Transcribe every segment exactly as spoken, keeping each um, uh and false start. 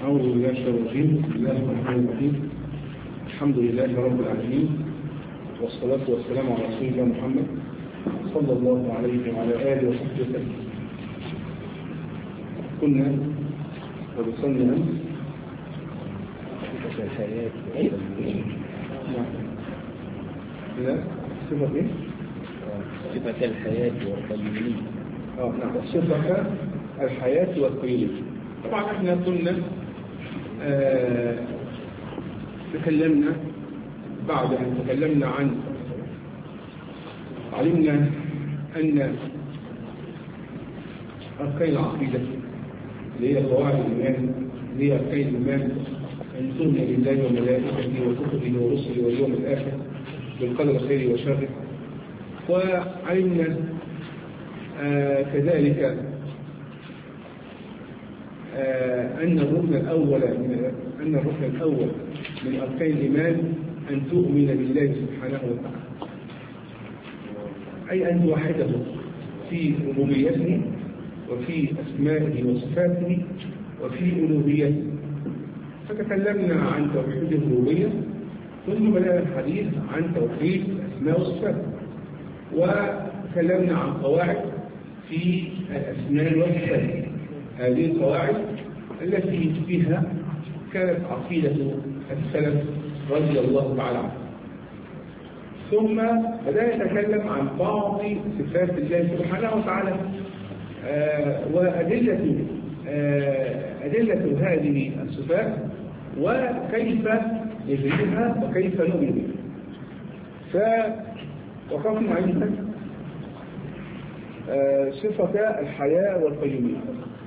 أعوذ بالله من الشيطان الرجيم. بسم الله الرحمن الرحيم. الحمد لله رب العالمين، والصلاة والسلام على رسول الله محمد صلى الله عليه وعلى آله وصحبه وسلم. كنا وبصلنا أمس صفة الحياة نعم لا صفة إيه؟ صفة الحياة والقيومية. اه نعم صفة الحياة والقيومية. طبعا احنا كنا آه تكلمنا بعد أن تكلمنا عن علمنا أن أركان العقيدة اللي هي قواعد الإيمان، اللي هي أركان الإيمان أن تؤمن بالله وملائكته وكتبه ورسله واليوم الآخر بالقدر خيره وشره. وعلمنا آه كذلك آه أن الركن الأول من أن الركن الأول من أركان الإيمان أن تؤمن بالله سبحانه وتعالى، أي أن توحده في ربوبيته وفي أسمائه وصفاته وفي ألوهيته. فتكلمنا عن توحيد الربوبية، ثم بدأنا الحديث عن توحيد الأسماء والصفات، وتكلمنا عن قواعد في الأسماء والصفات. هذه القواعد التي فيها كانت عقيدة السلف رضي الله تعالى عنه. ثم بدأنا نتكلم عن بعض صفات الله سبحانه وتعالى آه وأدلة آه أدلة هذه الصفات وكيف نجريها وكيف نؤمن بها. فوقفنا عند آه صفة الحياة والقيومية.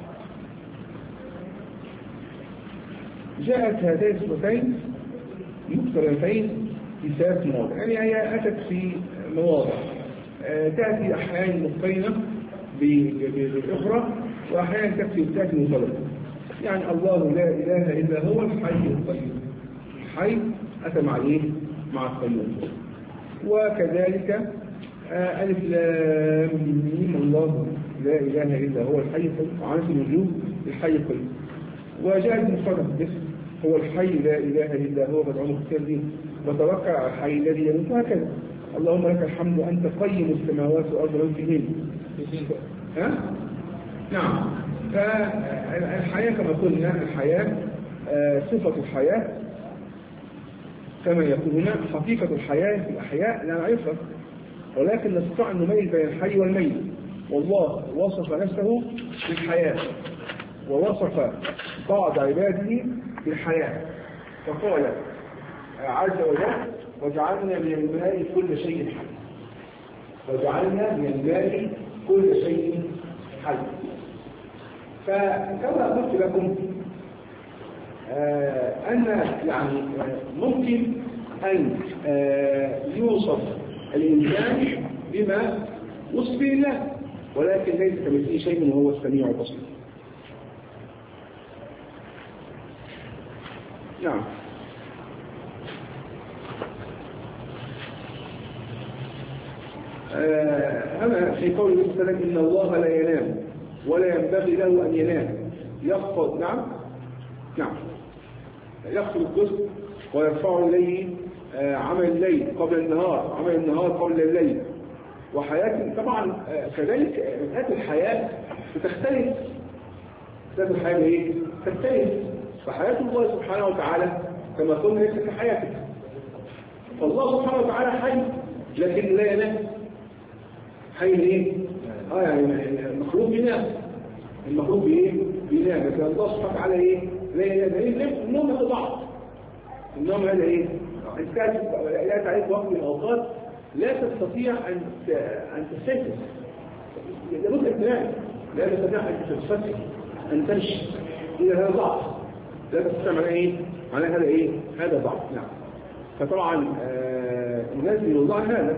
جاءت هاتين الصفتين مقترنتين في ثلاث مواضع، يعني هي أتت في مواضع آه تأتي أحيانا مقترنة بالأخرى، وأحيانا تأتي تأتي منفردة. يعني الله لا إله إلا هو الحي القيوم. الحي أتى مع إيه؟ مع القيوم. وكذلك آه ألف لام ميم الله لا إله إلا هو الحي القيوم، وعنف الوجوب الحي القيوم. وجاءت مفردة بس هو الحي لا إله إلا هو فادعوه مستجيبا وتوكل على الحي الذي يموت. هكذا اللهم لك الحمد أنت قيم السماوات والأرض ومن فيهن. ها؟ نعم. فالحياة كما قلنا الحياة آه صفة الحياة كما يقول هنا حقيقة الحياة في الأحياء لا نعرفها، ولكن نستطيع أن نميز بين الحي والميت. والله وصف نفسه بالحياة ووصف بعض عباده بالحياة، فقال عز وجل وجعلنا من الماء كل شيء حي. وجعلنا من الماء كل شيء حي. فكما قلت لكم آه أن يعني ممكن أن آه يوصف الإنسان بما وصف الله، ولكن ليس كمثله شيء وهو السميع البصير. نعم. هذا في قول الله تعالى إن الله لا ينام ولا ينبغي له أن ينام يخفض نعم نعم يخفض الجزء ويرفع إليه عمل الليل قبل النهار، عمل النهار قبل الليل. وحياة طبعا كذلك ذات الحياة بتختلف. ذات الحياة ايه؟ تختلف. فحياة الله سبحانه وتعالى كما قلنا ليست كحياتك. فالله سبحانه وتعالى حي لكن لا ينام. حي ايه؟ اه يعني المخلوق بينام، المخلوق بايه؟ بينام، لكن الله سبحانه وتعالى ايه؟ لا ينام. النوم هذا ضعف. النوم هذا ايه؟ انت لا تعرف وقت من الاوقات لا تستطيع ان ان تستيقظ. لابد ان تنام، لا تستطيع ان تتفتح ان تمشي. اذا هذا ضعف لا تستطيع معناه ايه؟ معناه هذا ايه؟ هذا ضعف. نعم. فطبعا آه ينزل الله هذا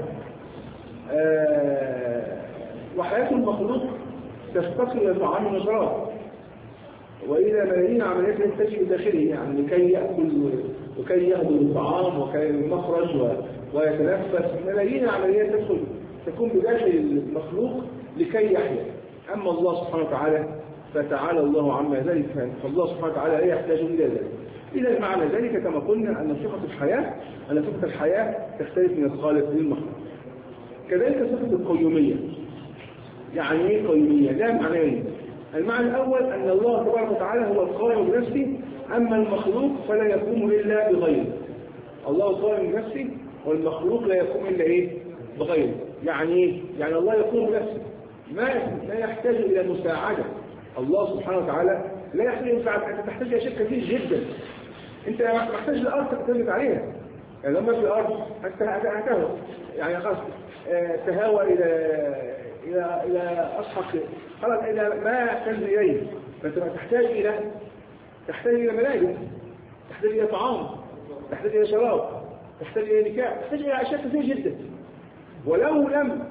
آه وحياة المخلوق تستقل الى طعام وشراب، والى ملايين عمليات تجري داخله، يعني لكي ياكل وكي يهضم الطعام وكي المخرج ويتنفس. ملايين عمليات تدخل تكون بداخل المخلوق لكي يحيا. اما الله سبحانه وتعالى فتعالى الله عما ذلك، فالله سبحانه وتعالى لا يحتاج إلى ذلك. إذا معنى ذلك كما قلنا أن صفة الحياة أن صفة الحياة تختلف من الخالق للمخلوق. كذلك صفة القيومية. يعني ايه قيومية؟ ده معنيين. المعنى الأول أن الله تبارك وتعالى هو القائم بنفسه، أما المخلوق فلا يقوم إلا بغيره. الله قائم بنفسه والمخلوق لا يقوم إلا إيه؟ بغيره. يعني إيه؟ يعني الله يقوم بنفسه، ما لا يحتاج إلى مساعدة. الله سبحانه وتعالى لا يحتاج إلى مساعدة. أنت تحتاج إلى شيء كثير جدا. أنت محتاج لأرض تقترب عليها. يعني لما في الأرض هتهوى، يعني خلاص تهاوى إلى إلى إلى أسحق خلاص إلى ما يحتاج إليه. فأنت تحتاج إلى تحتاج إلى ملابس، تحتاج إلى طعام، تحتاج إلى شراب، تحتاج إلى نكاح، تحتاج إلى أشياء كثير جدا. ولو لم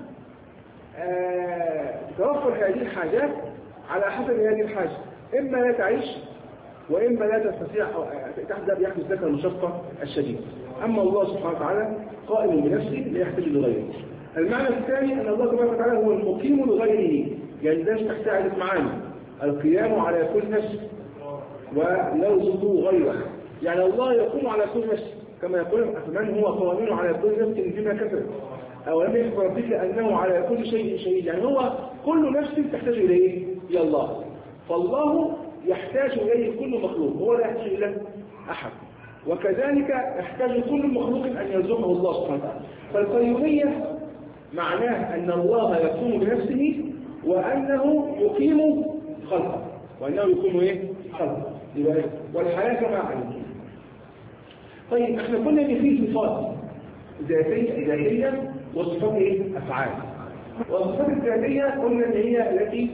توفر هذه الحاجات على حسب هذه الحاجة، إما لا تعيش وإما لا تستطيع تحدث يحدث لك المشقة الشديدة. أما الله سبحانه وتعالى قائم بنفسه لا يحتاج لغيره. المعنى الثاني أن الله سبحانه وتعالى هو المقيم لغيره، يعني ده تحت عدة معاني: القيام على كل نفس ولوزه غيره. يعني الله يقوم على كل نفس كما يقول من هو قائم على كل نفس بما كسب، أو لم يخبر بك أنه على كل شيء شهيد. يعني هو كل نفس تحتاج إليه إلى الله، فالله يحتاج إليه كل مخلوق، هو لا يحتاج إلى أحد. وكذلك يحتاج كل مخلوق أن يرزقه الله سبحانه وتعالى. فالقيومية معناه أن الله يقوم بنفسه وأنه يقيم خلقه، وأنه يقيم إيه؟ خلقه. والحياة كما علمتم. طيب احنا قلنا ان في صفات ذاتيه ذاتيه وصفات ايه؟ افعال. والصفات الذاتيه قلنا ان هي التي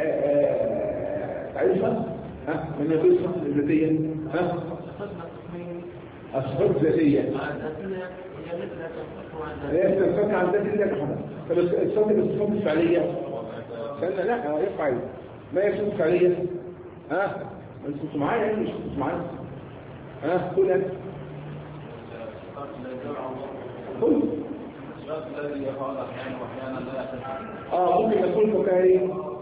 تعرفها ها من يقول الصفات الذاتيه ها الصفات الذاتيه هي تنفك عن ذات الله كحدث. طب الصفات الصفات الفعليه قلنا لا يفعل ما يكون فعليا ها انتوا معايا يعني مش معايا ها كل انت كل الذي يفعل احيانا واحيانا لا يفعل اه ممكن يكون فكاهي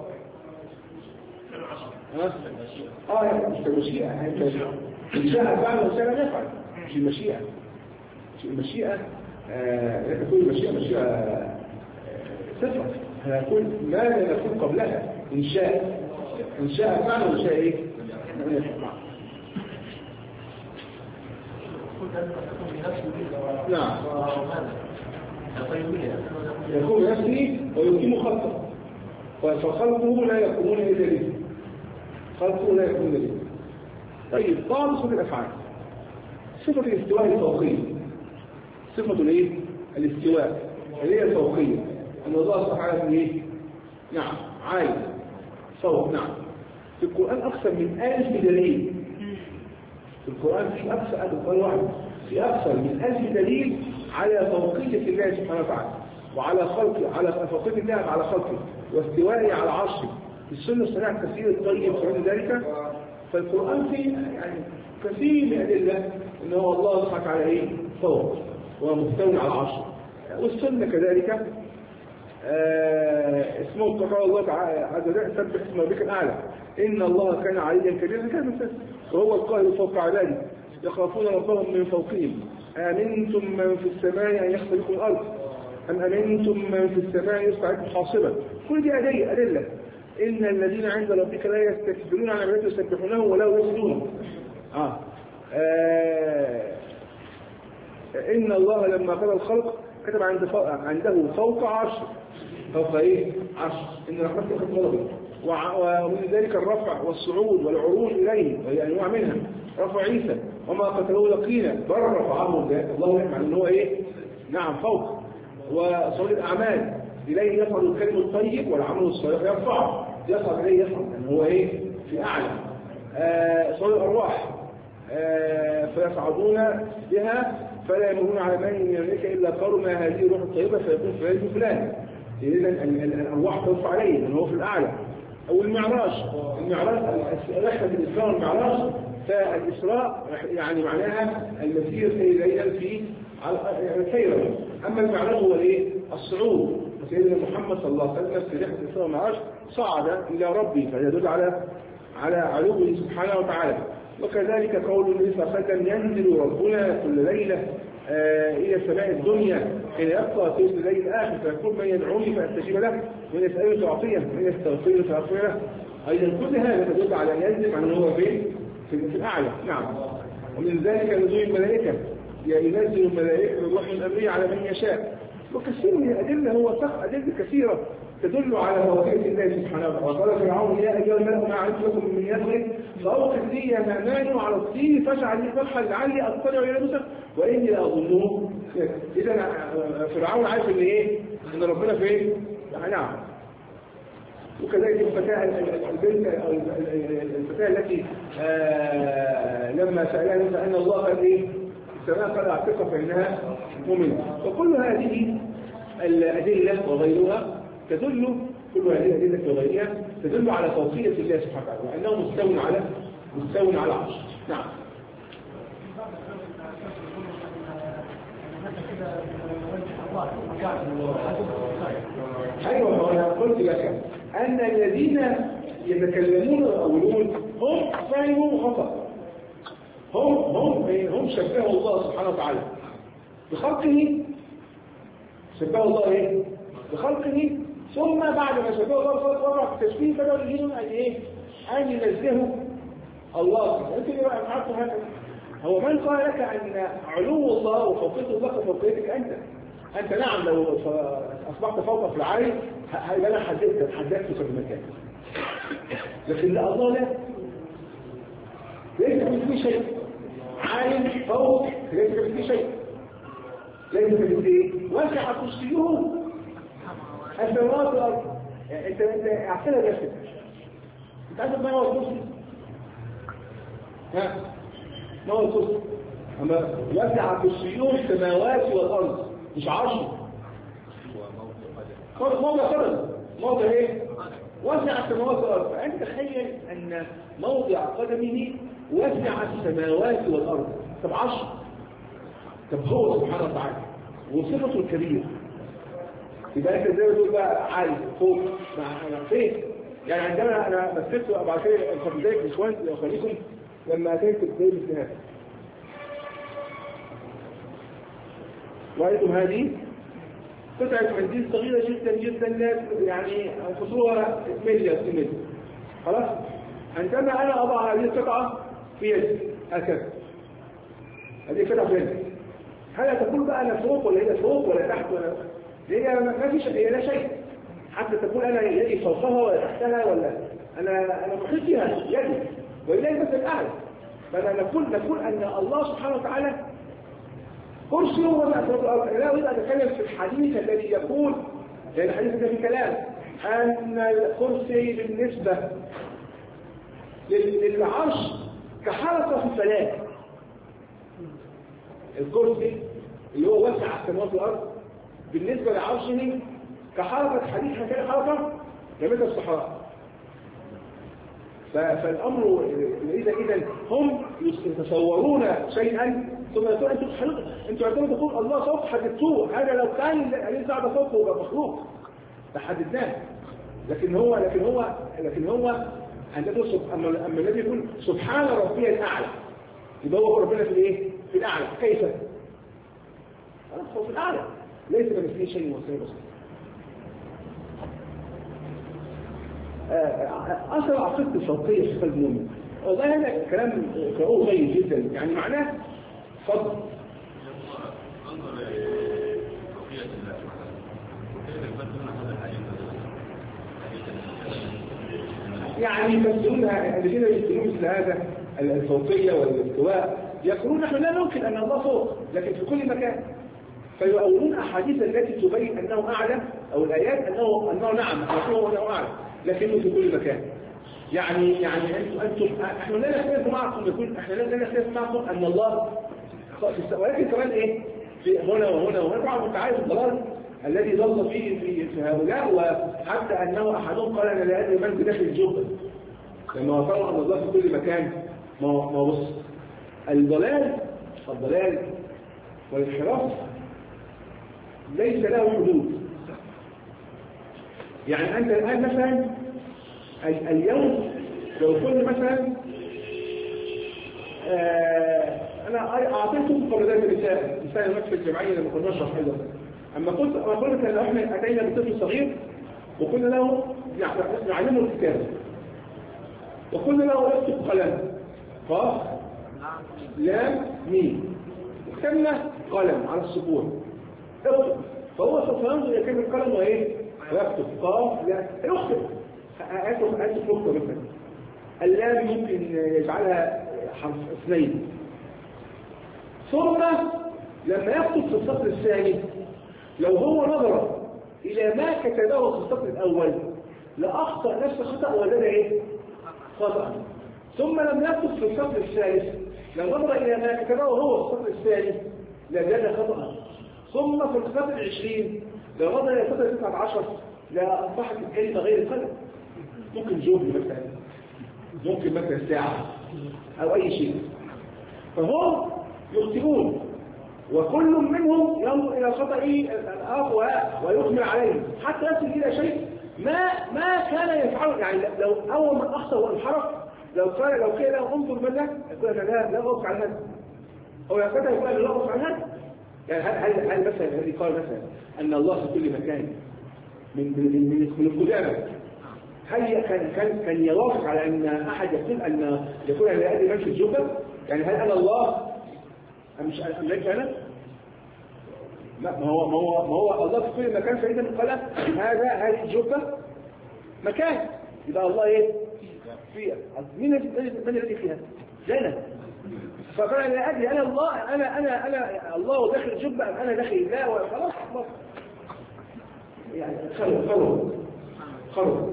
ها اه يعني مش المشيئه الشاء فعل وشاء لا يفعل مش المشيئه مش المشيئه لا تكون المشيئه مشيئه صفه هيكون ما لا يكون قبلها ان شاء ان شاء فعل وشاء ايه نعم يكون نفسه ويقيم خلقه فخلقه لا يقومون إلا به خلقه لا يقومون به. طيب طال صفة الأفعال صفة الاستواء الفوقية صفة الايه الاستواء اللي هي الفوقية أن الله سبحانه ايه نعم عالي فوق. نعم في القرآن أكثر من ألف دليل في القرآن في أكثر القرآن واحد في أكثر من ألف دليل على فوقية الله سبحانه وتعالى وعلى خلقه على فوقية الله على خلقه واستوائه على عرشه. في السنة الصحيحة كثير الطيب وغير ذلك. فالقرآن فيه يعني كثير من أدلة أن هو الله سبحانه وتعالى إيه فوق ومستوي على عرشه. والسنة كذلك آه اسمه قال الله تعالى عز وجل سبح اسم ربك الأعلى إن الله كان عليا كبيرا كان مثلا وهو القاهر فوق عباده يخافون ربهم من فوقهم أمنتم من في السماء أن يخلقوا الأرض أم أمنتم من في السماء يصعدكم حاصبا. كل دي أدلة أدلة إن الذين عند ربك لا يستكبرون عن عبادته يسبحونه ولا يسجدون. آه. آه. إن الله لما قضى الخلق كتب عند عنده فوق عرش فوق إيه عرش إن رحمته قد غضبت ومن ذلك الرفع والصعود والعروج إليه وهي أنواع منها. رفع عيسى وما قتلوه يقينا بل رفعه الله يعلم أنه هو إيه نعم فوق. وصعود الأعمال إليه يصعد الكلم الطيب والعمل الصالح يرفعه يصعد إليه يصعد أنه هو إيه في أعلى. آه صعود الأرواح آه فيصعدون بها فلا يمرون على من يملك إلا قالوا ما هذه الروح الطيبة فيكون فلان فلان. إذن الأرواح ترفع عليه لأنه هو في الأعلى. أو المعراج المعراج رحلة الإسراء والمعراج فالإسراء يعني معناها المسير ليلا في سيرا. أما المعراج هو إيه الصعود سيدنا محمد صلى الله عليه وسلم في رحلة الإسراء والمعراج صعد إلى ربه، فيدل على على علوه سبحانه وتعالى. وكذلك قول النبي صلى الله عليه وسلم ينزل ربنا كل ليلة آه إلى السماء الدنيا حين يبقى ثلث الليل الآخر فيقول من يدعوني فأستجيب له ومن يسألني فأعطيه ومن يستغفرني فأغفر له. أيضا كل هذا تدل على أن ينزل عن هو فين؟ في الأعلى. نعم. ومن ذلك نزول الملائكة، يعني ينزل الملائكة بالروح الأمري على من يشاء. وكثير من الأدلة هو صح أدلة كثيرة تدل على توحيد الله سبحانه وتعالى. وقال فرعون يا أيها الملأ ما علمت لكم من إله فأوقد لي يا هامان على الطين فاجعل لي فتحا لعلي أطلع إلى موسى وإني لأظنه. إذا فرعون عارف إن إيه؟ إن ربنا فين؟ نعم. وكذلك الفتاة البنت الفتاة التي لما سألها أن الله قال إيه؟ السماء قد اعتقى فإنها مؤمنة. وكل هذه الأدلة وغيرها تدل كل هذه الأدلة وغيرها تدل على توحيد الله سبحانه وتعالى وأنه مستوى على مستوى على عرش. نعم. أيوة أنا قلت لك أن الذين يتكلمون ويقولون هم فهموا خطأ. هم هم هم شبهوا الله سبحانه وتعالى بخلقه. شبهوا الله ايه؟ بخلقه. ثم بعد ما شبهوا الله بخلقه وضعوا في التشبيه بدأوا يجيهم أن ايه؟ أن ينزهوا الله. أنت اللي بقى معاكم هذا. هو من قال لك أن علو الله وفوقية الله كفوقيتك أنت؟ أنت نعم لو أصبحت فوق في العالي هيبقى أنا حددت حددت في المكان. لكن لا الله لا. ليس في شيء. عالم فوق ليس في شيء. ليس في ايه؟ وسع كرسيه السماوات والارض. انت انت اعتبر نفسك. انت عارف ما هو الكرسي؟ ها؟ ما هو الكرسي؟ اما وسع كرسيه السماوات والارض مش عرشه. موضع قدم. موضع ايه؟ وسع السماوات والارض. فانت تخيل ان موضع قدمه وسع السماوات والارض. طب عرش. طب هو سبحانه وتعالى وصفته الكبيرة. يبقى انت ازاي بتقول بقى عالي فوق مع فين؟ يعني عندما انا مثلت بعد كده الفرزاك الاخوان لاخوانكم لما اتيت الكتاب مثل هذا. رايتم هذه قطعة منديل صغيرة جدا جدا لا يعني خصوها ملي او ملي. خلاص؟ عندما انا اضع هذه القطعة في يدي هكذا. هذه قطعة في يدي. هل تقول بقى انا فوق ولا هي فوق ولا تحت ولا هي ما فيش هي لا شيء حتى تقول انا يدي فوقها ولا تحتها ولا انا انا محيط بها يدي واليه مثل الاعلى. فانا نقول نقول ان الله سبحانه وتعالى كرسي هو لا اريد ان اتكلم في الحديث الذي يقول لان الحديث ده في كلام ان الكرسي بالنسبه للعرش كحلقه في الفلاة. الكرسي اللي هو وسع السماوات والارض بالنسبه لعرشه كحلقه حديث كده حلقه جميله الصحراء. فالامر اذا اذا هم يتصورون شيئا ثم يقول انتم انتم عندما تقول الله فوق حددتوه. هذا لو كان الانسان ده فوق يبقى مخلوق تحددناه. لكن هو لكن هو لكن هو عندما اما اما الذي يقول سبحان ربي الاعلى يبقى هو ربنا في الايه؟ في الاعلى. كيف؟ هو في الاعلى ليس كمثله شيء وسيء بسيط. اصل عقيده الفوقيه في قلب المؤمن والله هذا كلام قرؤه جيد جدا يعني معناه فضل. يعني يمثلون الذين يمثلون مثل هذا الفوقيه والاستواء يقولون نحن لا ننكر ان الله فوق لكن في كل مكان. فيؤولون احاديث التي تبين انه اعلى او الايات انه انه نعم هو انه اعلى لكنه في كل مكان. يعني يعني انتم انتم احنا لا نختلف معكم يقول احنا لا نختلف معكم ان الله في السماء ولكن كمان ايه في هنا وهنا وهنا. طبعا انت عارف الضلال الذي ضل فيه في, في هؤلاء وحتى انه احدهم قال انا لا ادري من في داخل الجبل لما وصلوا ان الله في كل مكان. ما ما بص الضلال الضلال والانحراف ليس له حدود. يعني أنت الآن مثلا اليوم لو كنت مثلا آه أنا أعطيتكم قبل ذلك مثال مثال نفس الجمعية لما كنا نشرح أيضا أما قلت أما قلت لو إحنا أتينا بطفل صغير وقلنا له نعلمه الكتابة وقلنا له اكتب قلم قاف لام ميم وكتبنا قلم على السبورة اكتب فهو سوف ينظر إلى كلمة القلم وإيه؟ ويكتب قاف لام اكتب أكتب أكتب نقطة مثلا اللام ممكن يجعلها حرف اثنين ثم لما يكتب في السطر الثاني لو هو نظر إلى ما كتبه في السطر الأول لأخطأ نفس الخطأ وزاد إيه؟ خطأ ثم لم يكتب في السطر الثالث لو نظر إلى ما كتبه هو في السطر الثاني لزاد خطأ ثم في السطر العشرين لو نظر إلى السطر التاسع عشر لأصبحت الكلمة غير قلم ممكن جمل مثلا ممكن مثلا ساعة أو أي شيء فهم يخطئون وكل منهم ينظر إلى خطأ الآخر ويكمل عليه حتى يصل إلى شيء ما ما كان يفعله يعني لو أول من أخطأ وانحرف لو قال لو كان له انظر منك يقول لا لا أغفر عن هذا أو يقول لا أغفر عن هذا يعني هل هل مثلا هذه قال مثلا أن الله في كل مكان من من من من القدامى هل كان كان كان يوافق على أن أحد يقول أن يقول أن هذه منش الجبل يعني هل أنا الله أم مش أم ليس أنا ما هو ما هو ما هو الله في كل مكان فإذا قال هذا هذه الجبة مكان يبقى الله إيه فيها مين من الذي فيها جنة فقال لا أدري أنا الله أنا أنا أنا الله داخل الجبة أم أنا داخل الله وخلاص خلاص يعني خلوا خلوا خلوا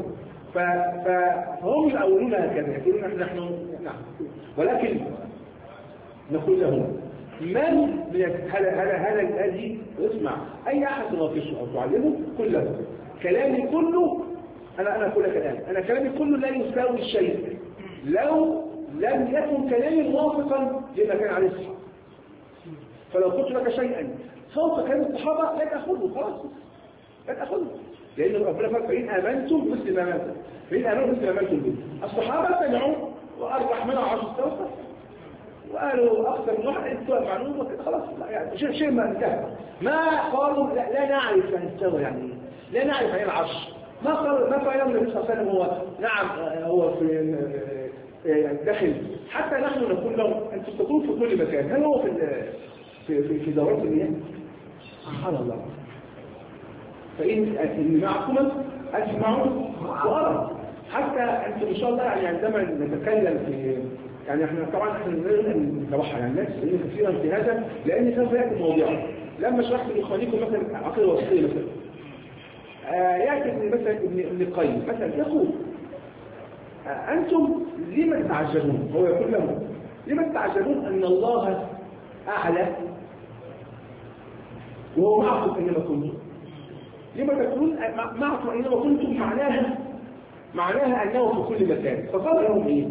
فهم يقولون هكذا يقولون نحن نعم ولكن نقول لهم من هذا هذا هذا هذه اسمع اي احد تناقشه او تعلمه كله كلامي كله انا انا اقول لك الان انا كلامي كله لا يساوي شيء لو لم يكن كلامي موافقا لما كان عليه الصحابه فلو قلت لك شيئا فوق كلام الصحابه لا تاخذه خلاص لا تاخذه لان ربنا قال فان امنتم مثل ما امنتم فان امنتم مثل ما امنتم به الصحابه سمعوا والرحمن عرش استوى وقالوا أكثر نوع استوى معلومة خلاص يعني شيء شيء ما انتهى ما قالوا لا, لا نعرف أن استوى يعني لا نعرف أين العرش ما قالوا ما قالوا النبي صلى الله عليه وسلم هو نعم هو في داخل حتى نحن نقول لهم أنتم تكونوا في كل مكان هل هو في في في, في دورات المياه سبحان الله فإن إن معكم أسمعوا وأرى حتى أنتم إن شاء الله يعني عندما نتكلم في يعني احنا طبعا احنا نتوحى يعني الناس لان كثيرا في هذا لان سوف ياتي المواضيع لما شرحت لاخوانكم مثلا عقيده وصيه مثلا آه ياتي مثلا ابن ابن القيم مثلا يقول آه انتم لما تعجبون هو يقول لهم لما تعجبون ان الله اعلى وهو معكم اينما كنتم لما تكونون معكم اينما كنتم معناها معناها انه في كل مكان فقال لهم ايه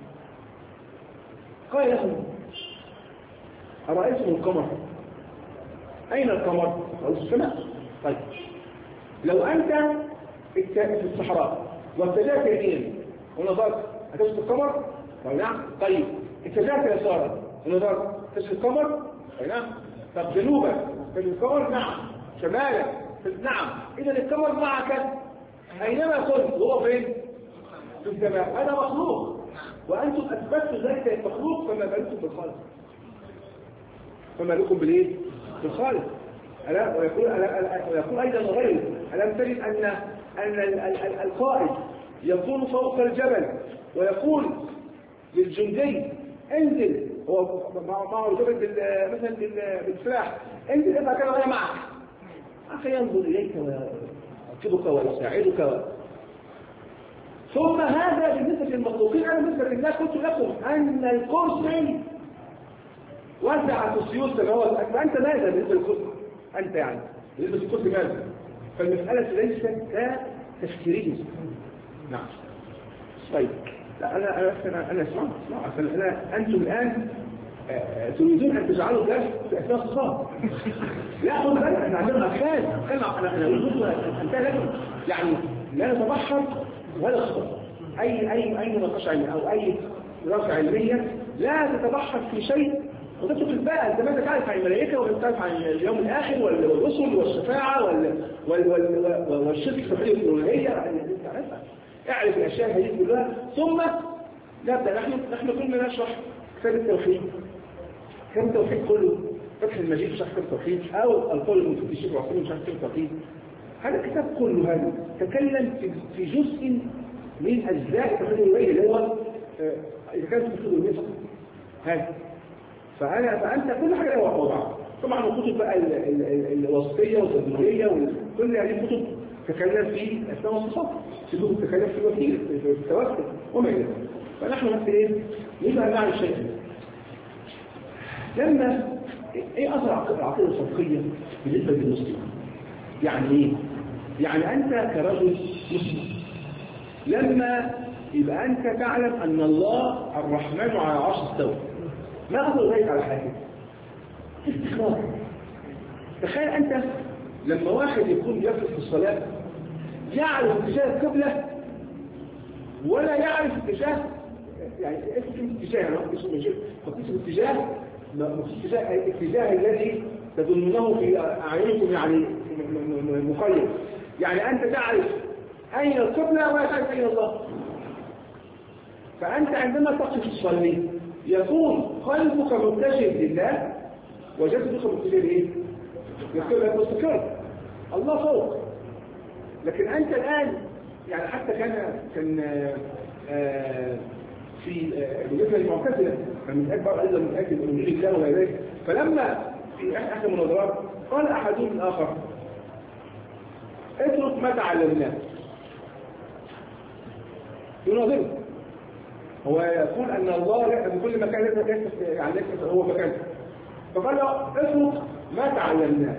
قال لهم أرأيتم القمر أين القمر؟ قالوا السماء طيب لو أنت في الصحراء واتجهت يمينا ونظرت هتجد القمر؟ قال نعم طيب اتجهت يسارا ونظرت تجد القمر؟ قال نعم طب جنوبا تجد القمر؟ نعم شمالا نعم إذا القمر معك أينما كنت هو فين؟ في السماء هذا مخلوق وأنتم أثبتوا ذلك المخلوق فما بالكم بالخالق فما لكم بالإيه؟ بالخالق ألا ويقول, ألا ويقول أيضا غيره ألم تجد أن, أن القائد يكون فوق الجبل ويقول للجندي انزل هو معه الجبل مثلا بالسلاح انزل إذا كان ولا معك أخي ينظر إليك ويركبك ويساعدك و... ثم هذا بالنسبة للمخلوقين أنا بالنسبة لله قلت لكم أن الكرسي وسع كرسي السماوات فأنت ماذا بالنسبة للكرسي؟ أنت يعني بالنسبة للكرسي ماذا؟ فالمسألة ليست كتفكيرية نعم طيب لا أنا أنا أنا, أنا أسمع أسمع أنا أنتم الآن تريدون أن تجعلوا الناس في أثناء الصلاة لا خذ بالك احنا عندنا أفكار أنا أنا أريد أن أنتهي لكم يعني لا نتبحر ولا نخطط اي اي اي مناقشه علميه او اي دراسه علميه، لا تتبحر في شيء وتترك بقى انت ماذا تعرف عن الملائكه ولا تعرف عن اليوم الاخر والرسل والشفاعه والشرك في التوحيد الالوهيه. اعرف الاشياء هذه كلها ثم نبدا. نحن نحن كنا نشرح كتاب التوحيد، كتاب التوحيد كله، فتح المجيد شرح كتاب التوحيد او القول المفيد للشيخ العثيمين شرح كتاب التوحيد. هذا الكتاب كله هذا تكلم في في جزء من اجزاء التوحيد الالوهيه اللي هو اذا كانت التوحيد الالوهيه هذا. فانا فانت كل حاجه لها وضعها. طبعا الكتب بقى الوصفيه والتدبيريه وكل هذه الكتب تتكلم في الاسماء والصفات، كتب تتكلم في الوكيل في التوكل وما الى ذلك. فنحن مثل ايه؟ نبقى نعرف شيء. لما ايه اثر العقيده الصدقيه بالنسبه للمسلم؟ يعني ايه؟ يعني انت كرجل مسلم لما يبقى انت تعلم ان الله الرحمن على العرش استوى، ما اثر ذلك على حياتك؟ استخبار. تخيل انت لما واحد يكون يقف في الصلاه يعرف اتجاه القبله ولا يعرف اتجاه، يعني اسم اتجاه انا اسم مجيء اسم اتجاه اتجاه الاتجاه الذي تظنونه في اعينكم يعني مخير. يعني انت تعرف اين القبله ولا تعرف اين الله. فانت عندما تقف تصلي يكون قلبك متجه لله وجسدك متجه لايه؟ للقبله مستقر. الله فوق. لكن انت الان يعني حتى كان كان آه في بالنسبه للمعتزله من اكبر ايضا من اكل من الله وما ذلك. فلما في احد المناظرات قال احدهم الاخر اترك ما تعلمناه. يناظره هو يقول ان الله في كل مكان ليس يعني ليس هو مكان. فقال له اترك ما تعلمناه.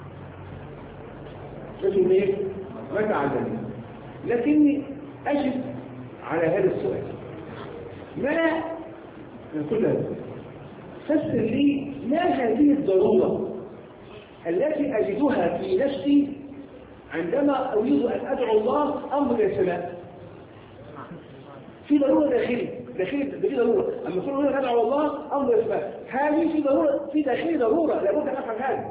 اترك ايه؟ ما تعلمناه. لكني اجد على هذا السؤال ما كل هذا فسر لي ما هذه الضرورة التي أجدها في نفسي عندما أريد أن أدعو الله أمر السماء. في ضرورة داخلي داخلي في ضرورة أما كل أريد أن أدعو الله أمر السماء، هذه في ضرورة في داخلي ضرورة لابد أن أفهم هذا.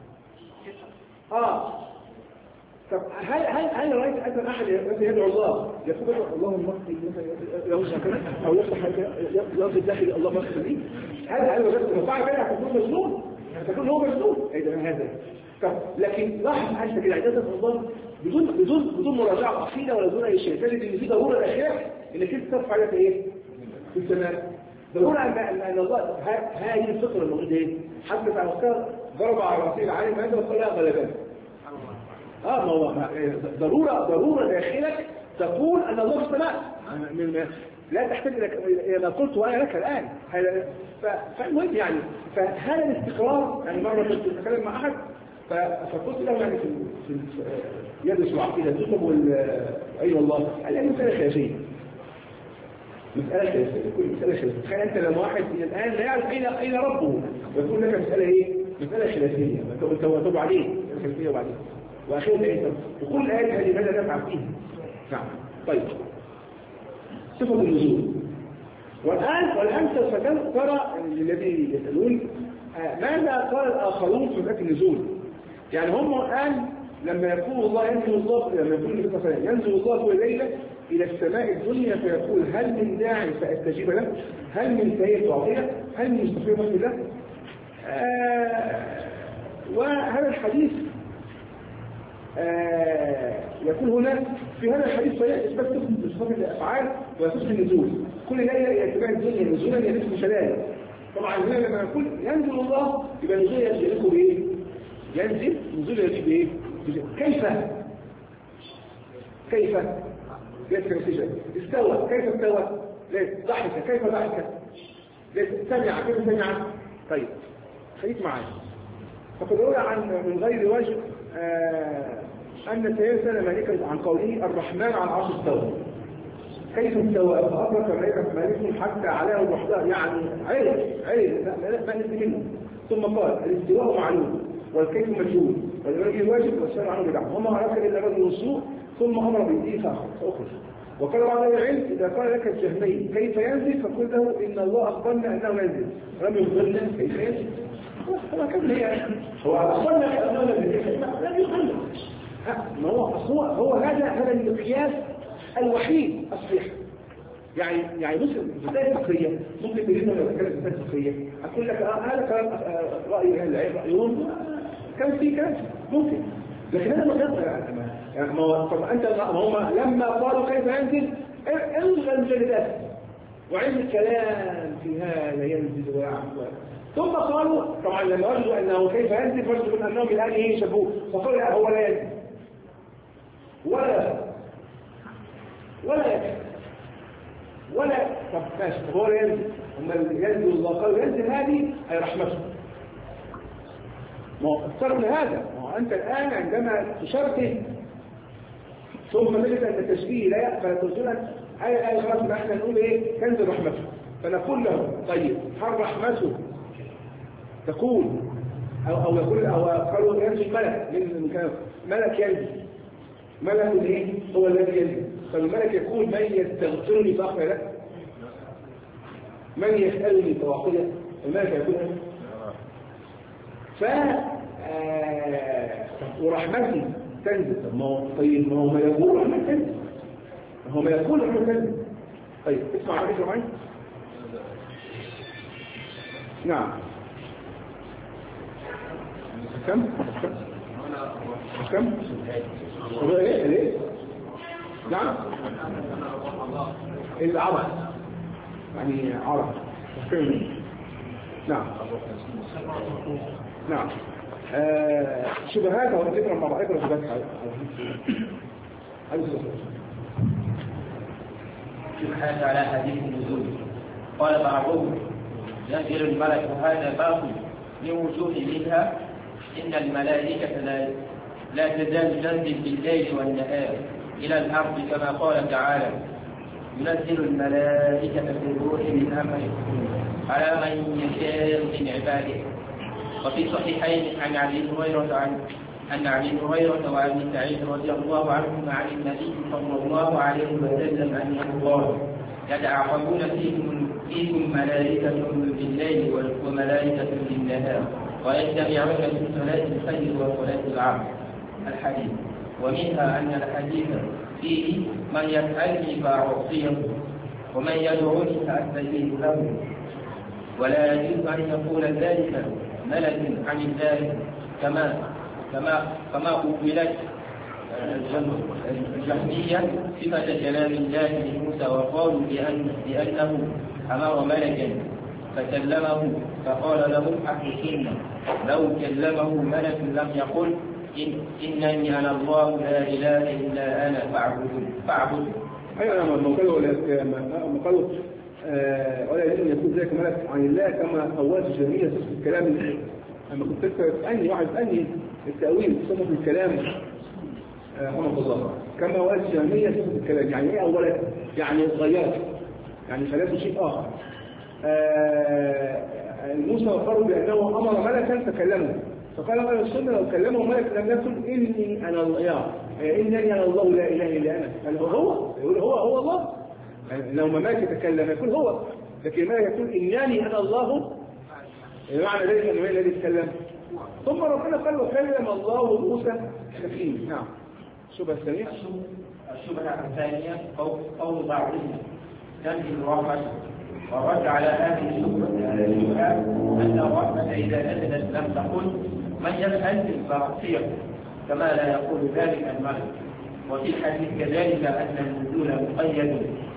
آه طب هل هل هل رأيت أن أحد مثلا يدعو الله يقول اللهم اغفر له أو يفتح يرضي داخل اللهم اغفر لي؟ هذا هل وجدت مصاعب كده هتكون مجنون؟ هتكون هو مجنون؟ أي ده هذا. طب لكن لاحظ أنت كده عدة الله بدون بدون بدون مراجعة عقيدة ولا بدون أي شيء تجد إن في ضرورة داخلك إنك أنت ترفع يدك إيه؟ في السماء. ضرورة أن أن الله هذه الفكرة الموجودة إيه؟ حتى في الأفكار ضرب على رأسه العالم هذا وقال غلبان. اه ما هو ضرورة ضرورة داخلك تقول ان الله في السماء لا تحتاج الى ما قلت وانا لك الان. فالمهم يعني فهذا الاستقرار يعني مرة كنت اتكلم مع احد فقلت له يعني في يدرس العقيدة تكتب اي والله قال لي مسألة خلافية مسألة خلافية كل مسألة خلافية. تخيل انت لما واحد الان لا يعرف اين اين ربه ويقول لك مسألة ايه؟ مسألة خلافية انت وتوب عليه خلافية وبعدين واخيرا ايه وكل ايه هذه ماذا نفعل فيها. نعم طيب صفة النزول. والآن والآن سوف ترى الذي يسألون ماذا قال الآخرون في ذات النزول. يعني هم الآن لما يقول الله ينزل الله لما يقول النبي صلى الله عليه وسلم ينزل الله كل ليلة إلى السماء الدنيا فيقول هل من داع فأستجيب له؟ هل من سيد تعطيه؟ هل من مستغفر من الله؟ آه وهذا الحديث آه يكون هنا في هذا الحديث صحيح إثبات صفة الأفعال وصفة النزول. كل ليلة إلى سماء الدنيا نزولا ينزل شلال. طبعا هنا لما نقول ينزل الله يبقى النزول يليق بإيه؟ ينزل نزول يليق بإيه؟ كيف؟ كيف؟ ليس كمسيجة استوى كيف استوى؟ ليس ضحك كيف ضحك؟ ليس سمع كيف سمع؟ طيب خليك معايا. فقد روى عن من غير وجه آه أن سيسأل مالكا عن قوله الرحمن على العرش استوى. كيف استوى؟ فأدرك مالك مالك حتى علاه الوحدة يعني عرف عرف ما نزل منه. ثم قال الاستواء معلوم والكيف مجهول والإيمان واجب والسؤال عنه بدعة وما عرفك إلا رجل والسوء ثم أمر بالدين فأخرج. وقال بعض العلم إذا قال لك الجهمي كيف ينزل فقل له إن الله أخبرنا أنه ينزل لم يخبرنا كيف ينزل. هو كم هي هو أخبرنا أنه ينزل لم يخبرنا. ما هو هو هو هذا هذا المقياس الوحيد الصحيح. يعني يعني مسلم بداية فقهية ممكن تريد لما تتكلم بداية فقهية أقول لك هذا كلام رأي أهل العلم رأيهم كان في كلام ممكن لكن هذا ما غير يعني ما طب أنت ما هم لما قالوا كيف ينزل ألغى المجلدات وعلم الكلام في هذا ينزل ويعمل ثم قالوا طبعا لما وجدوا أنه كيف ينزل فرجوا أنهم الآن إيه شبوه فقالوا لا هو لا ينزل ولا ولا ينزل ولا طب ماشي هو لا ينزل أما ينزل الله قالوا ينزل هذه أي رحمته. ما هو افترض هذا ما هو أنت الآن عندما تشرته ثم نجد أن التشبيه لا يقبل ترجمة أي أي خلاص احنا نقول إيه تنزل رحمته فنقول له طيب هل رحمته تقول أو أو يقول أو قالوا ينزل ملك من مكان ملك ينزل ملك إيه هو الذي ينزل فالملك يقول من يستغفرني فأغفر له من يسألني فأعطيه الملك يقول ف ورحمتي تنزل ما هو طيب ما هو ما يقول رحمة تنزل ما هو ما يقول رحمة تنزل. طيب اسمع عليك معي. نعم كم كم كم ايه ليه نعم العرب يعني عرب نعم نعم آه شبهات او ذكر مع بعض شبهات شبهات على حديث النزول. قال بعضهم ينزل الملك هذا باطل من وجوه منها ان الملائكه لا لا تزال تنزل بالليل والنهار الى الارض كما قال تعالى ينزل الملائكه بالروح من امره على من يشاء من عباده. وفي الصحيحين عن ابي هريره عن أن أبي هريرة وأبي سعيد رضي الله عنهما عن النبي صلى الله عليه وسلم أنه قال يتعاقبون فيكم فيكم ملائكة بالليل وملائكة بالنهار ويجتمعون في صلاة الفجر وصلاة العصر. الحديث. ومنها أن الحديث فيه من يسألني فأعطيه ومن يدعوني فأستجيب له ولا يجوز أن يقول ذلك ملك عن الله كما كما كما قبلت الجهمية صفة كلام الله لموسى وقالوا بأن بأنه أمر ملكا فكلمه فقال له أهل السنة لو كلمه ملك لم يقل إن إنني أنا الله لا إله إلا أنا فاعبد فاعبد. أيوة ما قالوا ما قالوا ولا يجب أن يكون ذلك ملك عن الله كما أولت الجهمية صفة الكلام. أما كنت تسألني واحد أني التأويل صفة الكلام رحمه الله كما أولت الجهمية صفة الكلام يعني إيه أولا يعني غيرت يعني خلته شيء آخر. موسى قالوا بأنه أمر ملكا فكلمه فقال أهل السنة لو كلمه ملك لم يقل إني أنا الله إنني أنا الله لا إله إلا أنا يعني هو يقول هو هو الله يعني لو ملاك يتكلم يقول هو لكن ما يقول إنني أنا الله معنى ذلك أنه الذي يتكلم. ثم ربنا قال وكلم الله موسى تكليما. نعم. الشبهة الثانية الشبهة الثانية قول بعضهم تنزل الرحمة ورد على هذه الشبهة أن الرحمة إذا نزلت لم تقل من يسأل فأعطيه كما لا يقول ذلك الملك. وفي الحديث كذلك أن النزول مقيد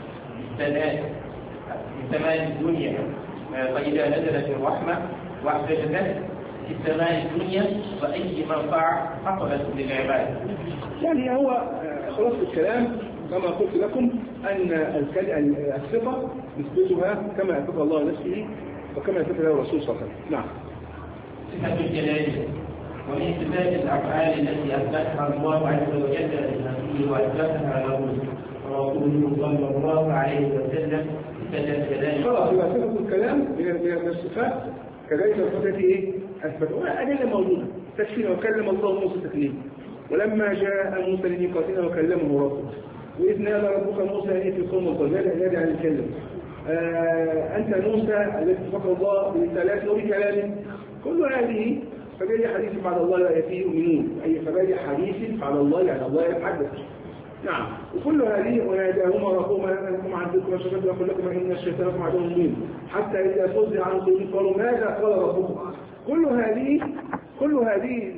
بالسماء الدنيا فإذا نزلت الرحمة واحتجبت في السماء الدنيا فأي منفعة حصلت للعباد. يعني هو خلاص الكلام كما قلت لكم أن الصفة نثبتها كما أثبت الله نفسه وكما أثبت له الرسول صلى الله عليه وسلم. نعم. صفة الجلال ومن صفات الأفعال التي أثبتها الله عز وجل لنفسه وأثبتها له رسوله صلى الله عليه وسلم خلاص يبقى صفة الكلام من الصفات كذلك الصفات ايه؟ اثبتوا ادله موجوده تكفينا وكلم الله موسى تكليما ولما جاء موسى لميقاتنا وكلمه ربه واذ نادى ربك موسى ان في قوم الضلال الذي عن الكلم آه انت موسى الذي فقر الله برسالاته وبكلامه كل هذه فبأي حديث بعد الله لا يأتيه يؤمنون أي فبأي حديث بعد الله يعني الله يتحدث نعم وكل هذه وناداهما ربهما لكم عن ذكر وشكرت وقل لكم ان الشيطان لكم عدو مبين حتى اذا فزع عن قلوبهم قالوا ماذا قال ربكم كل هذه كل هذه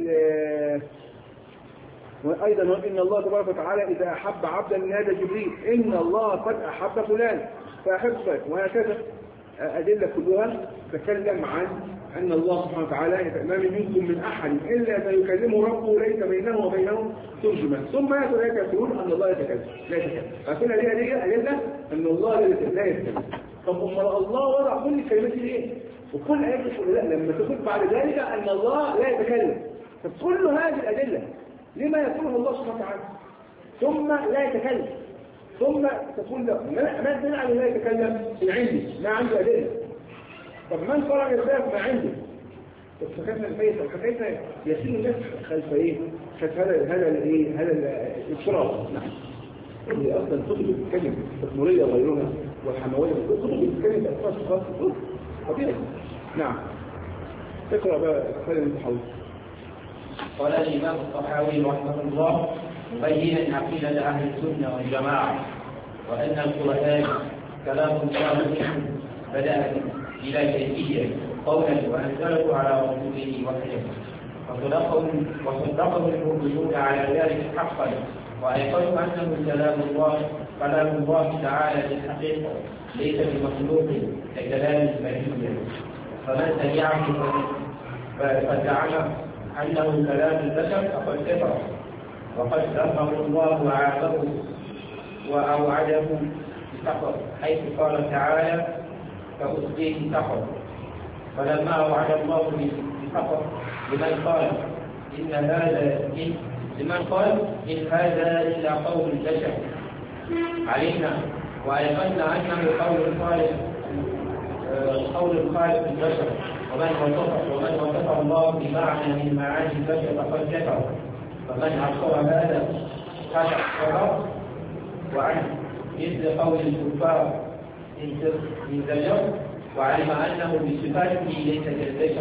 وايضا ان الله تبارك وتعالى اذا احب عبدا نادى جبريل ان الله قد احب فلان فاحبك وهكذا ادله كلها تتكلم عن أن الله سبحانه وتعالى ما منكم من أحد إلا سيكلمه ربه ليس بينه وبينه ترجمان ثم يقولون أن الله يتكلم لا يتكلم فكل هذه هذه أدلة أن الله لا يتكلم طب أما الله وضع كل الكلمات دي إيه؟ وكل آيات تقول لا لما تقول بعد ذلك أن الله لا يتكلم فكل هذه الأدلة لما يقوله الله سبحانه وتعالى ثم لا يتكلم ثم تقول له ما الدليل على لا يتكلم من عندي ما عنده أدلة طب من فرج الباب ما عنده فكيف البيت فكيف يسير الناس خلف ايه خلف هذا هذا الايه هذا الاضطراب نعم اللي اصلا كتب بتتكلم التكنولوجيا وغيرها والحمويه كتب بتتكلم باشخاص خاص طبيعي نعم اقرا بقى خلينا نتحول قال الامام الطحاوي رحمه الله مبينا عقيده اهل السنه والجماعه وان القران كلام الله بدأ إلى كيفية قولا وأنزله على رسوله وحيه وصدقهم وصدقهم المؤمنون على ذلك حقا وأيقنوا أنه كلام الله كلام الله تعالى بالحقيقة ليس بمخلوق ككلام البشرية فمن سمعه فزعم أنه كلام البشر فقد كفر وقد ذكره الله وعابه وأوعده بسخط حيث قال تعالى فأصليه سقط فلما وعد الله بسقط لمن قال إن هذا إن لمن قال إن هذا إلا قول البشر علينا وأيقنا أنه قول الخالق قول الخالق البشر ومن وصف ومن وصف الله بمعنى من معاني البشر فقد كفر فمن عصر هذا قد كفر وعن مثل قول الكفار من زجر وعلم أنه بصفاته ليس كالبشر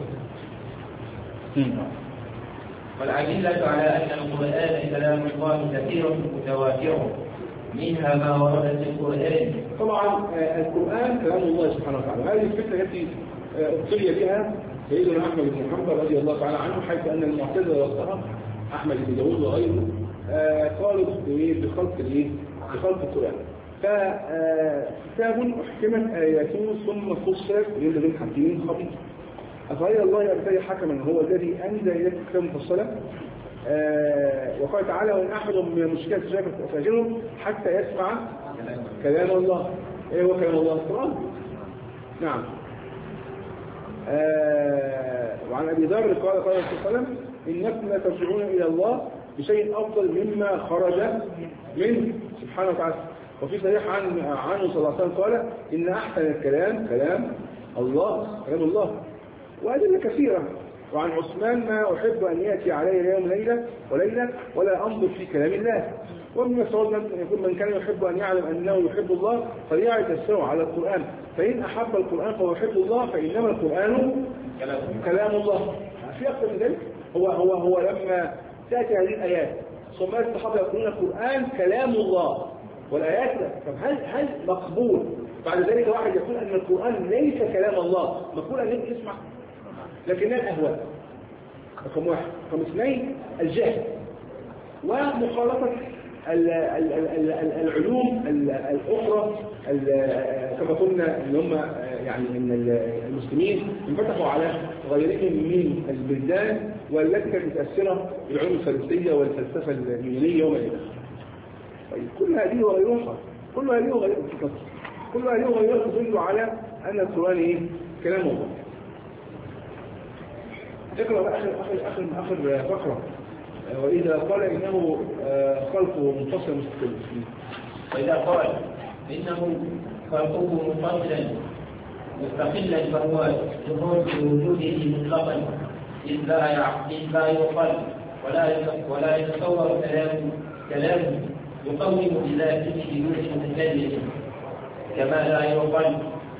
والأدلة على أن القرآن كلام الله كثيرة متواترة منها ما ورد في القرآن طبعا القرآن كلام الله سبحانه وتعالى هذه الفكرة التي ابتلي بها سيدنا أحمد بن محمد رضي الله تعالى عنه حيث أن المعتزلة وصفها أحمد بن داود وغيره قالوا بخلق بخلق القرآن فكتاب أحكمت آياته ثم فصلت من لدن حكيم خبير أفغير الله يبتغي حكما هو الذي أنزل إليك كتاب مفصلا وقال تعالى وإن أحد من المشركين استجاب فأستأجرهم حتى يسمع كلام الله إيه هو كلام الله القرآن نعم وعن أبي ذر قال قال صلى الله عليه وسلم إنكم لا ترجعون إلى الله بشيء أفضل مما خرج منه سبحانه وتعالى وفي صحيح عن عنه صلى الله عليه وسلم قال إن أحسن الكلام كلام الله كلام الله وأدلة كثيرة وعن عثمان ما أحب أن يأتي علي يوم ليلة وليلة ولا أنظر في كلام الله ومن مسعود يقول من كان يحب أن يعلم أنه يحب الله فليعد السوء على القرآن فإن أحب القرآن فهو يحب الله فإنما القرآن كلام الله في أكثر من ذلك هو هو هو لما تأتي هذه الآيات ثم الصحابة يقولون القرآن كلام الله والآيات طب هل هل مقبول بعد ذلك واحد يقول أن القرآن ليس كلام الله مقبول أن يبقى يسمع لكنها الأهواء رقم واحد رقم اثنين الجهل ومخالطة العلوم الأخرى كما قلنا ان هم يعني ان المسلمين انفتحوا على غيرهم من البلدان والتي كانت متأثرة بالعلوم الفلسفية والفلسفة اليونانية وما إلى ذلك. طيب كل هذه وغيرها كل هذه وغيرها كل هذه وغيرها تدل على أن القرآن إيه؟ كلام الله. اقرأ آخر آخر آخر آخر فقرة وإذا قال إنه خلقه منفصل مستقل وإذا قال إنه خلقه منفصلا مستقلا فهو جهود بوجوده مطلقا إذ لا إذ لا يقل ولا ولا يتصور كلام كلامه يقوم بذاته بدون متكلم كما لا يقل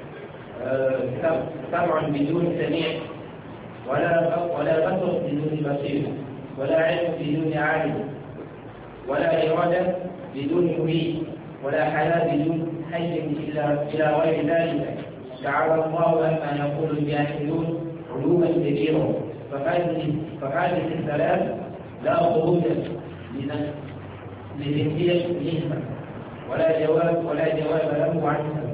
سمع بدون سميع ولا ولا بصر بدون بصير ولا علم بدون عالم ولا إرادة بدون مريد ولا حياة بدون حي إلى إلى غير ذلك. تعالى الله عما يقول الجاهلون علوما كبيرا. فهذه فهذه الثلاث لا خروج لذكية منها ولا جواب ولا جواب له عنها.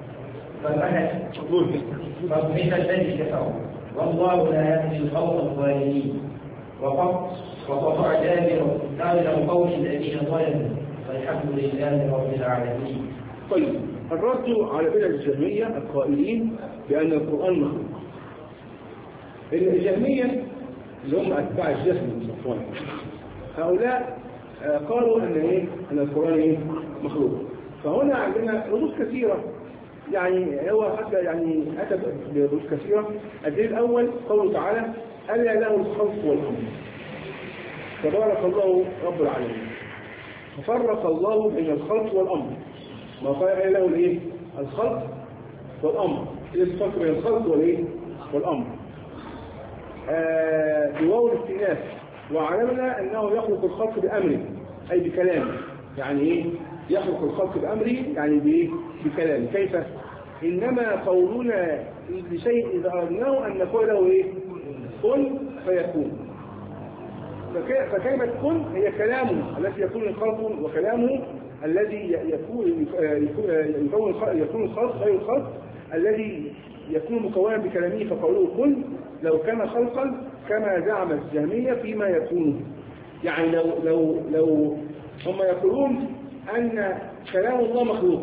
فمثل الذي كفروا والله لا يهدي القوم الظالمين. وقطع دابر دابر القوم الذين ظلموا والحمد لله رب العالمين. طيب، الرد على بدع الجهمية القائلين بأن القرآن مخلوق. الجهمية اللي هم أتباع الجهم بن صفوان هؤلاء قالوا أن إيه؟ أن القرآن إيه؟ مخلوق. فهنا عندنا ردود كثيرة، يعني هو حتى يعني أتى بردود كثيرة. الدليل الأول قوله تعالى: ألا له الخلق والأمر تبارك الله رب العالمين. ففرق الله بين الخلق والأمر، ما قال له الايه؟ الخلق والأمر. ايه الفرق بين الخلق والايه؟ والأمر؟ آه بواو الاستئناف. وعلمنا أنه يخلق الخلق بأمره أي بكلامه. يعني ايه يخلق الخلق بأمره؟ يعني بايه؟ بكلامه. كيف؟ إنما قولنا لشيء إذا أردناه أن نقول له ايه؟ كن فيكون. فكلمة كن هي كلامه الذي يكون الخلق، وكلامه الذي يكون يكون يكون الخلق غير الخلق الذي يكون مكونا بكلامه. فقوله كن لو كان خلقا كما زعم الجهمية فيما يكون. يعني لو لو لو هم يقولون أن كلام الله مخلوق.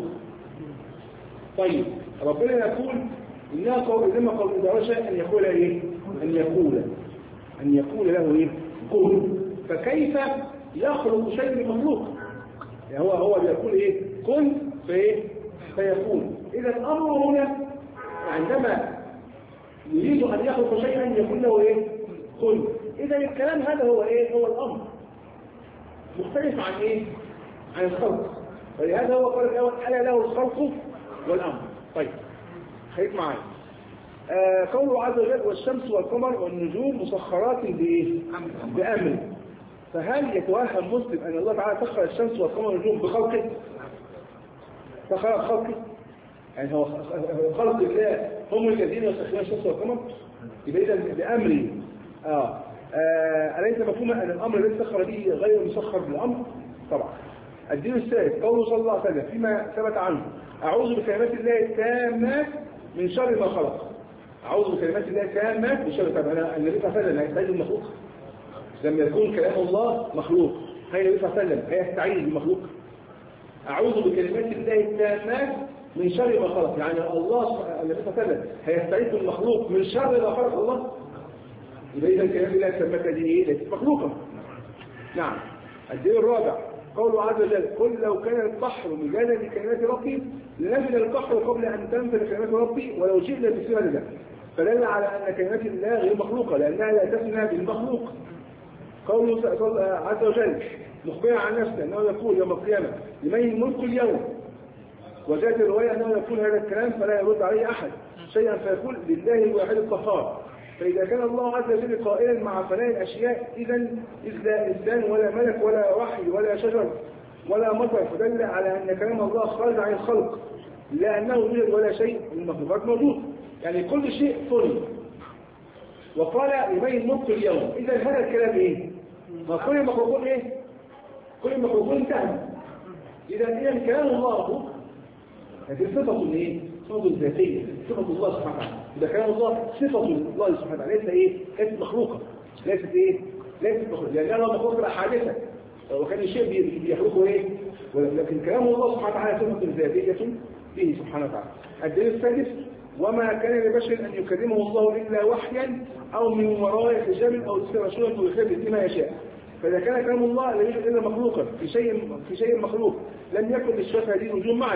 طيب ربنا يقول إنما قول إنما قول إذا شيء أن يقول إيه؟ أن يقول أن يقول له إيه؟ كن. فكيف يخلق شيء مخلوق؟ يعني هو هو بيقول ايه؟ كن فايه؟ فيكون. اذا الامر هنا عندما يريد ان يخلق شيئا يقول له ايه؟ كن. اذا الكلام هذا هو ايه؟ هو الامر مختلف عن ايه؟ عن الخلق. ولهذا هو قال الاول: الا له الخلق والامر. طيب خليك معايا. آه قوله عز وجل: والشمس والقمر والنجوم مسخرات بايه؟ بامره. فهل يتوهم مسلم أن الله تعالى سخر الشمس والقمر والنجوم بخلقه؟ سخر خلقه؟ يعني هو خلق الله هم الذين يسخرون الشمس والقمر؟ يبقى إذا بأمره. آه. آه. أليس مفهوما أن الأمر الذي سخر به غير مسخر بالأمر؟ طبعا. الدين الثالث قوله صلى الله عليه وسلم فيما ثبت عنه: أعوذ بكلمات الله التامات من شر ما خلق. أعوذ بكلمات الله التامات من شر. طب أنا النبي صلى الله عليه وسلم هيستعيذ المخلوق؟ لما يكون كلام الله مخلوق هي النبي صلى الله عليه وسلم هيستعيذ بالمخلوق؟ أعوذ بكلمات الله التامات من شر ما خلق. يعني الله النبي صلى الله عليه وسلم هيستعيذ بالمخلوق من شر ما خلق الله؟ يبقى إذا كلام الله التامات دي ايه؟ ليست مخلوقة. نعم. الدليل الرابع قوله عز وجل: قل لو كان البحر مجانا لكلمات ربي لنفذ البحر قبل أن تنفذ كلمات ربي ولو جئنا بسوى ذلك. فدل على أن كلمات الله غير مخلوقة لأنها لا تفنى بالمخلوق. قوله عز وجل مخبرا عن نفسه أنه يقول يوم القيامة: لمن الملك اليوم. وجاءت الرواية أنه يقول هذا الكلام فلا يرد عليه أحد شيئا فيقول: لله الواحد القهار. فإذا كان الله عز وجل قائلا مع فناء الأشياء إذا إذ لا إنسان ولا ملك ولا وحي ولا شجر ولا مطر، فدل على أن كلام الله خارج عن الخلق لأنه يوجد ولا شيء من المخلوقات موجود. يعني كل شيء طلب. وقال: لمن الملك اليوم. إذا هذا الكلام إيه؟ ما كل المخلوقون إيه؟ كل المخلوقون انتهى. إذا إذا كلام الله هذه صفة إيه؟ صفة ذاتية، صفة الله سبحانه وتعالى. إذا كلام الله صفة الله سبحانه وتعالى ليس إيه؟ ليست مخلوقة. ليست إيه؟ ليست مخلوقة. لأنها مخلوقة تبقى حادثة. وكان الشيء بيخلقه إيه؟ ولكن كلام الله سبحانه وتعالى صفة ذاتية به سبحانه وتعالى. الدليل السادس: وما كان لبشر أن يكلمه الله إلا وحيا أو من وراء حجاب أو يرسل رسولا ويخبر بما يشاء. فإذا كان كلام الله لا يوجد إلا مخلوقا في شيء في شيء مخلوق لم يكن للشفاعة هذه وجود معنى.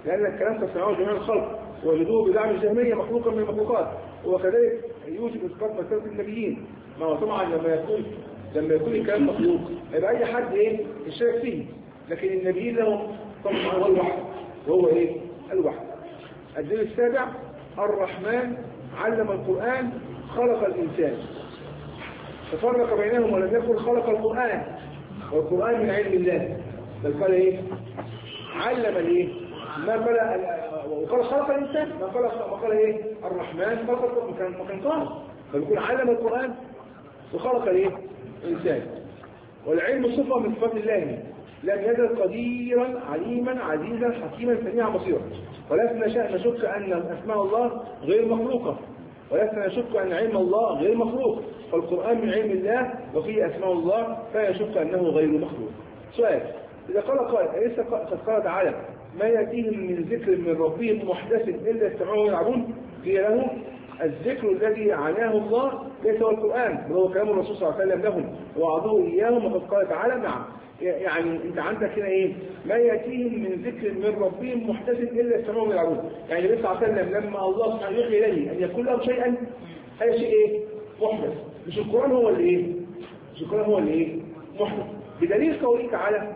لأن الكلام تسمعه جميع الخلق وجدوه بدعم الجهمية مخلوقا من المخلوقات، وكذلك يوجب إسقاط مسألة النبيين. ما هو طبعا لما يكون لما يكون الكلام مخلوق يبقى أي حد إيه يشارك فيه، لكن النبيين لهم طبعا هو الوحي، وهو إيه الوحي. الدليل السابع: الرحمن علم القرآن خلق الإنسان، تفرق بينهم ولم يقل خلق القرآن، والقرآن من علم الله، بل قال إيه علم الإيه ما قال وقال خلق الإنسان، ما قال ما قال إيه الرحمن خلق مكان مكان قال، فبيكون علم القرآن وخلق الإيه الإنسان. والعلم صفة من صفات الله، لم يزل قديرا عليما عزيزا حكيما سميعا بصيرا. ولسنا نشك أن أسماء الله غير مخلوقة، ولسنا نشك أن علم الله غير مخلوق، فالقرآن من علم الله وفيه أسماء الله فلا يشك أنه غير مخلوق. سؤال: إذا قال قائل أليس قد قال تعالى ما يأتيهم من ذكر من ربهم محدث إلا يستمعون ويلعبون؟ قيل له: الذكر الذي عناه الله ليس هو القرآن، بل هو كلام الرسول صلى الله عليه وسلم لهم ووعظوه إياهم، وقد قال تعالى نعم. يعني انت عندك هنا ايه ما يأتيهم من ذكر من ربهم محدث الا يستمعون ويلعبون. يعني النبي صلى الله عليه وسلم لما الله سبحانه يوحي اليه ان يكون له شيئا، اي شيء ايه محدث، مش القرآن هو اللي ايه مش القرآن هو اللي ايه محدث، بدليل قوله تعالى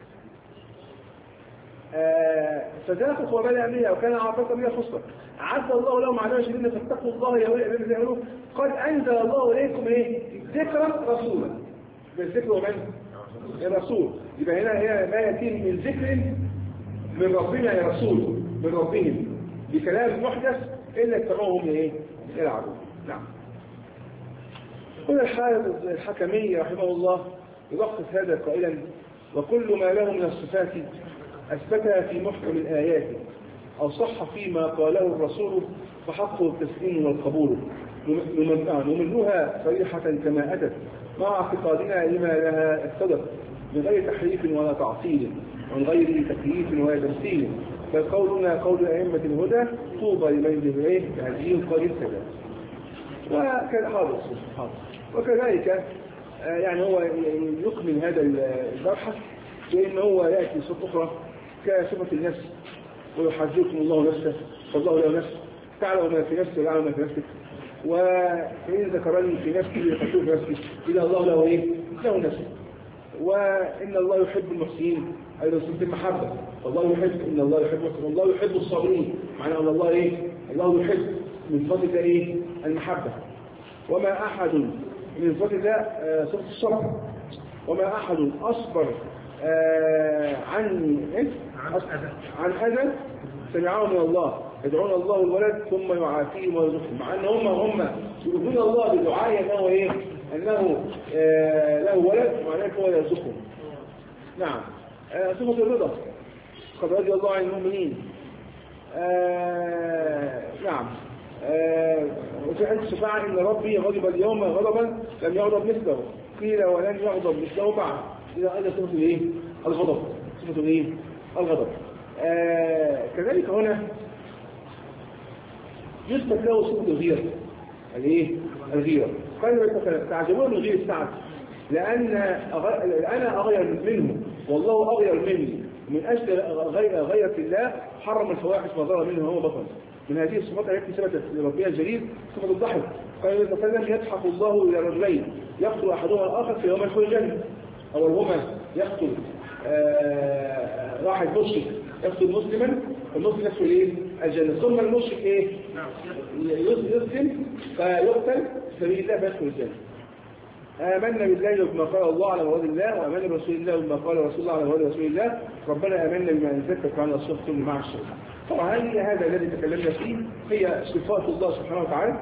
فذاقوا وبال امرها وكان عاقبة بها خسرا عز الله لهم عذابا شديدا فاتقوا الله يا اولي الالباب يعملون قد انزل الله اليكم ايه ذكرا رسولا. بالذكر ومن الرسول، يبقى هنا هنا ما يأتيهم من ذكر من ربنا يا رسول من ربهم بكلام محدث إلا اتبعوهم ايه يلعبون. نعم. هنا الحافظ الحكمي رحمه الله يلخص هذا قائلا: وكل ما له من الصفات أثبتها في محكم الآيات أو صح فيما قاله الرسول فحقه التسليم والقبول، نملها صريحة كما أتت مع اعتقادنا لما لها اقتضت من غير تحريف ولا تعطيل ومن غير تكييف ولا تمثيل، بل قولنا قول أئمة الهدى طوبى لمن به هذه قد كذا. وكذا حاضر وكذلك يعني هو يكمل هذا المبحث بأن هو يأتي صفة أخرى كصفة النفس: ويحذركم الله نفسه فالله له نفس تعلم ما في نفسي ويعلم ما في نفسك، وإن ذكرني في نفسي يخشوه في نفسي إذا الله له إيه له نفس، وإن الله يحب المحسنين أيضا صفة المحبة، والله يحب إن الله يحب المحسنين، والله يحب الصابرين، معنى أن الله إيه الله يحب من صفة إيه المحبة. وما أحد من صفة الله صفة الصبر، وما أحد أصبر آه عن إيه؟ عن أذى سمعه من الله يدعون الله الولد ثم يعافيهم ويرزقهم، مع ان هم هم يؤذون الله بدعاء انه ايه انه آه له ولد ومعناه هو يرزقهم. نعم. آه صفة الرضا: قد رضي الله عن المؤمنين. آه نعم. آه وفي حديث الشفاعة: ان ربي غضب اليوم غضبا لم يغضب مثله، قيل ولن يغضب مثله بعد. إذا هذا صفة الايه الغضب، صفة الايه الغضب. آه كذلك هنا يثبت له صفة الغيرة، الايه الغيرة. قال: تعجبون من غير السعد لأن أنا أغير منه والله أغير مني، من أجل غيرة الله حرم الفواحش ما ظهر منه هو بطن. من هذه الصفات التي ثبتت لربها الجليل صفة الضحك. قال النبي صلى الله عليه وسلم: يضحك الله إلى رجلين يقتل أحدهما الآخر في يوم يدخل الجنة. أولهما يقتل آه واحد مشرك يقتل مسلما، المسلم يدخل ايه الجنة، ثم المشرك ايه يسلم فيقتل في سبيل الله فيدخل الجنة. آمنا بالله بما قال الله على مراد الله، وآمنا برسول الله بما قال رسول الله على مراد رسول الله، ربنا آمنا بما أنزلت وعلى الصدق كل مع الشرك. طبعا هذا الذي تكلمنا فيه هي صفات الله سبحانه وتعالى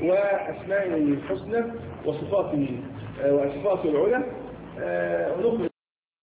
وأسمائه الحسنى وصفاته وصفاته العلى.